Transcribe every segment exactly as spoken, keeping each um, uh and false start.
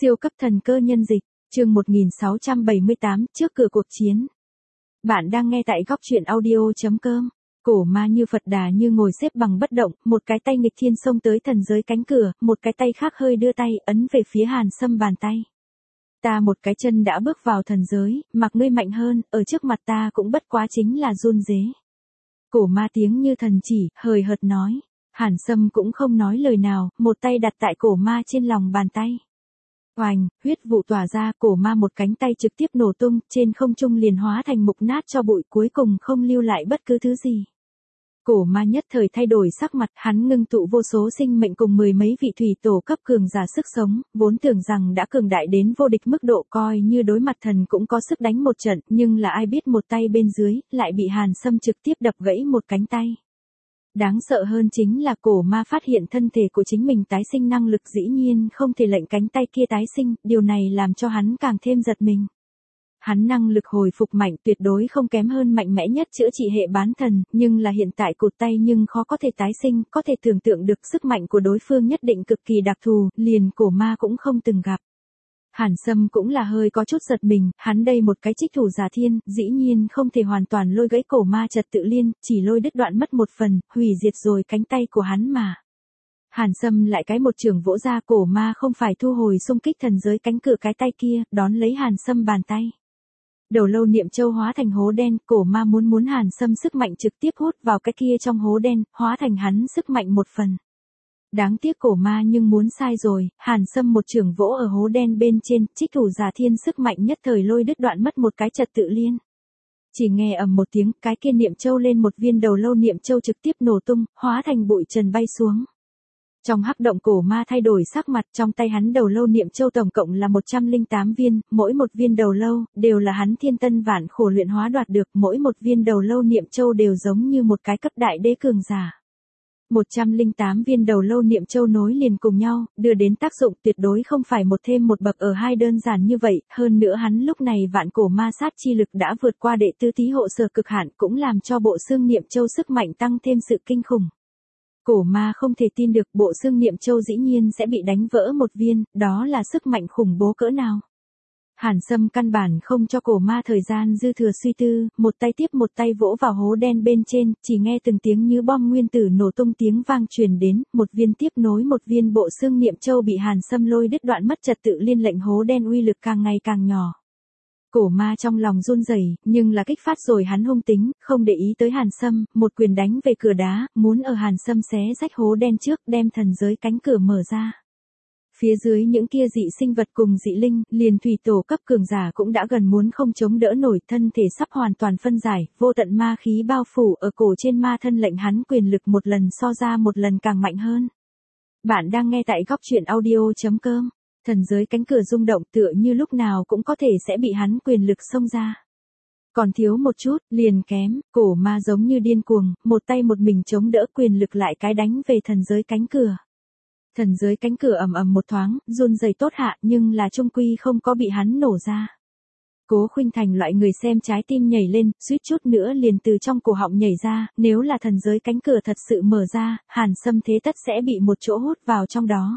Siêu cấp thần cơ nhân dịch, chương một nghìn sáu trăm bảy mươi tám, trước cửa cuộc chiến. Bạn đang nghe tại góc truyện audio.com. Cổ ma như Phật Đà như ngồi xếp bằng bất động, một cái tay nghịch thiên xông tới thần giới cánh cửa, một cái tay khác hơi đưa tay ấn về phía Hàn Sâm bàn tay. Ta một cái chân đã bước vào thần giới, mặc ngươi mạnh hơn, ở trước mặt ta cũng bất quá chính là run rế. Cổ ma tiếng như thần chỉ, hời hợt nói. Hàn Sâm cũng không nói lời nào, một tay đặt tại cổ ma trên lòng bàn tay. Oành, huyết vụ tỏa ra, cổ ma một cánh tay trực tiếp nổ tung, trên không trung liền hóa thành mục nát cho bụi, cuối cùng không lưu lại bất cứ thứ gì. Cổ ma nhất thời thay đổi sắc mặt, hắn ngưng tụ vô số sinh mệnh cùng mười mấy vị thủy tổ cấp cường giả sức sống, vốn tưởng rằng đã cường đại đến vô địch mức độ, coi như đối mặt thần cũng có sức đánh một trận, nhưng là ai biết một tay bên dưới, lại bị Hàn Sâm trực tiếp đập gãy một cánh tay. Đáng sợ hơn chính là cổ ma phát hiện thân thể của chính mình tái sinh năng lực dĩ nhiên không thể lệnh cánh tay kia tái sinh, điều này làm cho hắn càng thêm giật mình. Hắn năng lực hồi phục mạnh tuyệt đối không kém hơn mạnh mẽ nhất chữa trị hệ bán thần, nhưng là hiện tại cụt tay nhưng khó có thể tái sinh, có thể tưởng tượng được sức mạnh của đối phương nhất định cực kỳ đặc thù, liền cổ ma cũng không từng gặp. Hàn Sâm cũng là hơi có chút giật mình, hắn đây một cái trích thủ giả thiên, dĩ nhiên không thể hoàn toàn lôi gãy cổ ma trật tự liên, chỉ lôi đứt đoạn mất một phần, hủy diệt rồi cánh tay của hắn mà. Hàn Sâm lại cái một trường vỗ ra, cổ ma không phải thu hồi xung kích thần giới cánh cửa cái tay kia, đón lấy Hàn Sâm bàn tay. Đầu lâu niệm châu hóa thành hố đen, cổ ma muốn muốn Hàn Sâm sức mạnh trực tiếp hút vào cái kia trong hố đen, hóa thành hắn sức mạnh một phần. Đáng tiếc cổ ma nhưng muốn sai rồi, Hàn Sâm một trường vỗ ở hố đen bên trên, trích thủ giả thiên sức mạnh nhất thời lôi đứt đoạn mất một cái trật tự liên. Chỉ nghe ầm một tiếng, cái kia niệm châu lên một viên đầu lâu niệm châu trực tiếp nổ tung, hóa thành bụi trần bay xuống. Trong hắc động cổ ma thay đổi sắc mặt, trong tay hắn đầu lâu niệm châu tổng cộng là một trăm lẻ tám viên, mỗi một viên đầu lâu, đều là hắn thiên tân vạn khổ luyện hóa đoạt được, mỗi một viên đầu lâu niệm châu đều giống như một cái cấp đại đế cường giả. một trăm lẻ tám viên đầu lâu niệm châu nối liền cùng nhau, đưa đến tác dụng tuyệt đối không phải một thêm một bậc ở hai đơn giản như vậy, hơn nữa hắn lúc này vạn cổ ma sát chi lực đã vượt qua đệ tứ tý hộ sở cực hạn, cũng làm cho bộ xương niệm châu sức mạnh tăng thêm sự kinh khủng. Cổ ma không thể tin được bộ xương niệm châu dĩ nhiên sẽ bị đánh vỡ một viên, đó là sức mạnh khủng bố cỡ nào. Hàn Sâm căn bản không cho cổ ma thời gian dư thừa suy tư, một tay tiếp một tay vỗ vào hố đen bên trên, chỉ nghe từng tiếng như bom nguyên tử nổ tung tiếng vang truyền đến, một viên tiếp nối một viên bộ xương niệm châu bị Hàn Sâm lôi đứt đoạn mất trật tự liên, lệnh hố đen uy lực càng ngày càng nhỏ. Cổ ma trong lòng run rẩy, nhưng là kích phát rồi hắn hung tính, không để ý tới Hàn Sâm, một quyền đánh về cửa đá, muốn ở Hàn Sâm xé rách hố đen trước, đem thần giới cánh cửa mở ra. Phía dưới những kia dị sinh vật cùng dị linh, liền thủy tổ cấp cường giả cũng đã gần muốn không chống đỡ nổi, thân thể sắp hoàn toàn phân giải, vô tận ma khí bao phủ ở cổ trên ma thân, lệnh hắn quyền lực một lần so ra một lần càng mạnh hơn. Bạn đang nghe tại góc truyện audio.com. Thần giới cánh cửa rung động tựa như lúc nào cũng có thể sẽ bị hắn quyền lực xông ra. Còn thiếu một chút, liền kém, cổ ma giống như điên cuồng, một tay một mình chống đỡ, quyền lực lại cái đánh về thần giới cánh cửa. Thần giới cánh cửa ầm ầm một thoáng, run rẩy tốt hạ, nhưng là trung quy không có bị hắn nổ ra. Cố Khuynh Thành loại người xem trái tim nhảy lên, suýt chút nữa liền từ trong cổ họng nhảy ra, nếu là thần giới cánh cửa thật sự mở ra, Hàn Sâm thế tất sẽ bị một chỗ hút vào trong đó.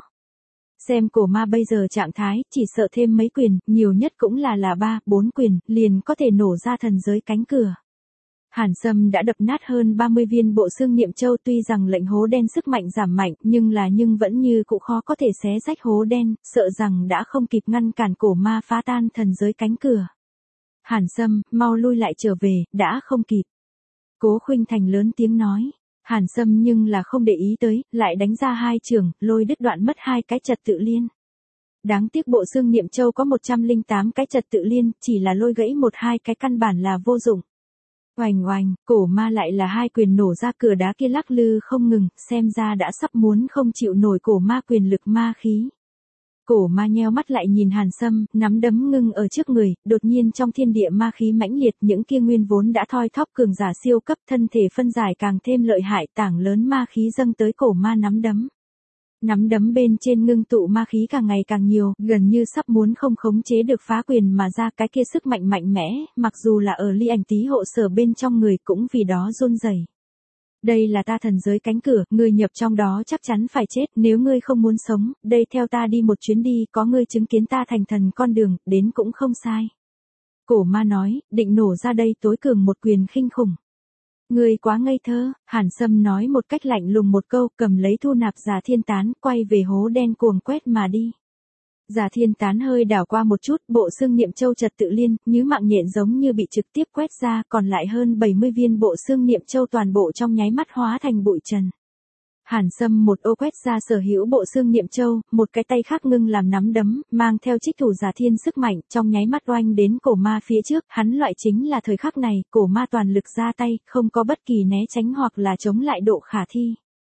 Xem cổ ma bây giờ trạng thái, chỉ sợ thêm mấy quyền, nhiều nhất cũng là là ba, bốn quyền, liền có thể nổ ra thần giới cánh cửa. Hàn Sâm đã đập nát hơn ba mươi viên bộ xương niệm châu, tuy rằng lệnh hố đen sức mạnh giảm mạnh, nhưng là nhưng vẫn như cũng khó có thể xé rách hố đen, sợ rằng đã không kịp ngăn cản cổ ma phá tan thần giới cánh cửa. Hàn Sâm, mau lui lại trở về, đã không kịp. Cố Khuynh Thành lớn tiếng nói. Hàn Sâm nhưng là không để ý tới, lại đánh ra hai trường, lôi đứt đoạn mất hai cái trật tự liên. Đáng tiếc bộ xương niệm châu có một trăm lẻ tám cái trật tự liên, chỉ là lôi gãy một hai cái căn bản là vô dụng. Oành oành, cổ ma lại là hai quyền nổ ra, cửa đá kia lắc lư không ngừng, xem ra đã sắp muốn không chịu nổi cổ ma quyền lực ma khí. Cổ ma nheo mắt lại nhìn Hàn Sâm, nắm đấm ngưng ở trước người, đột nhiên trong thiên địa ma khí mãnh liệt, những kia nguyên vốn đã thoi thóp cường giả siêu cấp, thân thể phân giải càng thêm lợi hại, tảng lớn ma khí dâng tới cổ ma nắm đấm. Nắm đấm bên trên ngưng tụ ma khí càng ngày càng nhiều, gần như sắp muốn không khống chế được phá quyền mà ra, cái kia sức mạnh mạnh mẽ, mặc dù là ở ly ảnh tý hộ sở bên trong người cũng vì đó run rẩy. Đây là ta thần giới cánh cửa, ngươi nhập trong đó chắc chắn phải chết, nếu ngươi không muốn sống, đây theo ta đi một chuyến đi, có ngươi chứng kiến ta thành thần con đường, đến cũng không sai. Cổ ma nói, định nổ ra đây tối cường một quyền khinh khủng. Ngươi quá ngây thơ, Hàn Sâm nói một cách lạnh lùng một câu, cầm lấy thu nạp Già Thiên Tán, quay về hố đen cuồng quét mà đi. Già Thiên Tán hơi đảo qua một chút, bộ xương niệm châu trật tự liên, như mạng nhện giống như bị trực tiếp quét ra, còn lại hơn bảy mươi viên bộ xương niệm châu toàn bộ trong nháy mắt hóa thành bụi trần. Hàn Sâm một ô quét ra sở hữu bộ xương niệm châu, một cái tay khác ngưng làm nắm đấm, mang theo trích thủ Già Thiên sức mạnh, trong nháy mắt oanh đến cổ ma phía trước, hắn loại chính là thời khắc này, cổ ma toàn lực ra tay, không có bất kỳ né tránh hoặc là chống lại độ khả thi.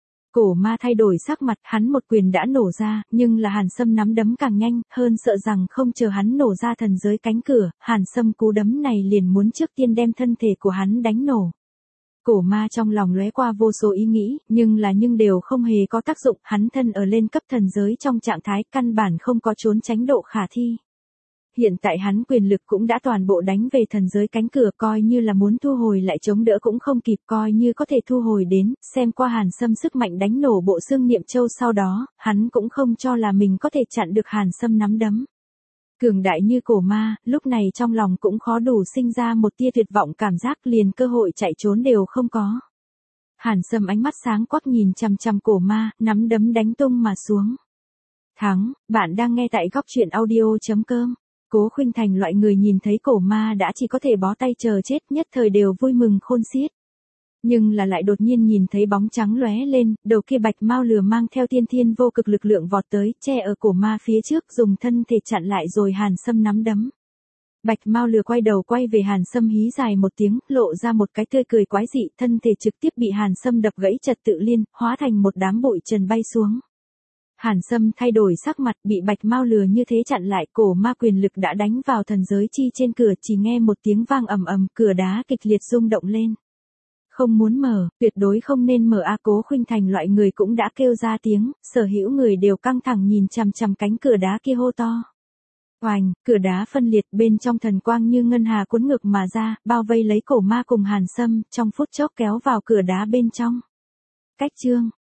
Cổ ma thay đổi sắc mặt, hắn một quyền đã nổ ra, nhưng là Hàn Sâm nắm đấm càng nhanh, hơn sợ rằng không chờ hắn nổ ra thần giới cánh cửa, Hàn Sâm cú đấm này liền muốn trước tiên đem thân thể của hắn đánh nổ. Cổ ma trong lòng lóe qua vô số ý nghĩ, nhưng là nhưng đều không hề có tác dụng, hắn thân ở lên cấp thần giới trong trạng thái căn bản không có trốn tránh độ khả thi. Hiện tại hắn quyền lực cũng đã toàn bộ đánh về thần giới cánh cửa, coi như là muốn thu hồi lại chống đỡ cũng không kịp, coi như có thể thu hồi đến, xem qua Hàn Sâm sức mạnh đánh nổ bộ xương niệm châu sau đó, hắn cũng không cho là mình có thể chặn được Hàn Sâm nắm đấm. Cường đại như cổ ma, lúc này trong lòng cũng khó đủ sinh ra một tia tuyệt vọng cảm giác, liền cơ hội chạy trốn đều không có. Hàn Sâm ánh mắt sáng quắc nhìn chằm chằm cổ ma, nắm đấm đánh tung mà xuống. Thắng, bạn đang nghe tại góc truyện audio chấm com. Cố Khuynh Thành loại người nhìn thấy cổ ma đã chỉ có thể bó tay chờ chết, nhất thời đều vui mừng khôn xiết. Nhưng là lại đột nhiên nhìn thấy bóng trắng lóe lên, đầu kia bạch mao lừa mang theo tiên thiên vô cực lực lượng vọt tới, che ở cổ ma phía trước, dùng thân thể chặn lại rồi Hàn Sâm nắm đấm. Bạch mao lừa quay đầu quay về Hàn Sâm hí dài một tiếng, lộ ra một cái tươi cười quái dị, thân thể trực tiếp bị Hàn Sâm đập gãy trật tự liên, hóa thành một đám bụi trần bay xuống. Hàn Sâm thay đổi sắc mặt, bị bạch mao lừa như thế chặn lại, cổ ma quyền lực đã đánh vào thần giới chi trên cửa, chỉ nghe một tiếng vang ầm ầm, cửa đá kịch liệt rung động lên. Không muốn mở, tuyệt đối không nên mở a. Cố Khuynh Thành loại người cũng đã kêu ra tiếng, sở hữu người đều căng thẳng nhìn chằm chằm cánh cửa đá kia hô to. Oành, cửa đá phân liệt, bên trong thần quang như ngân hà cuốn ngược mà ra, bao vây lấy cổ ma cùng Hàn Sâm, trong phút chốc kéo vào cửa đá bên trong. Cách chương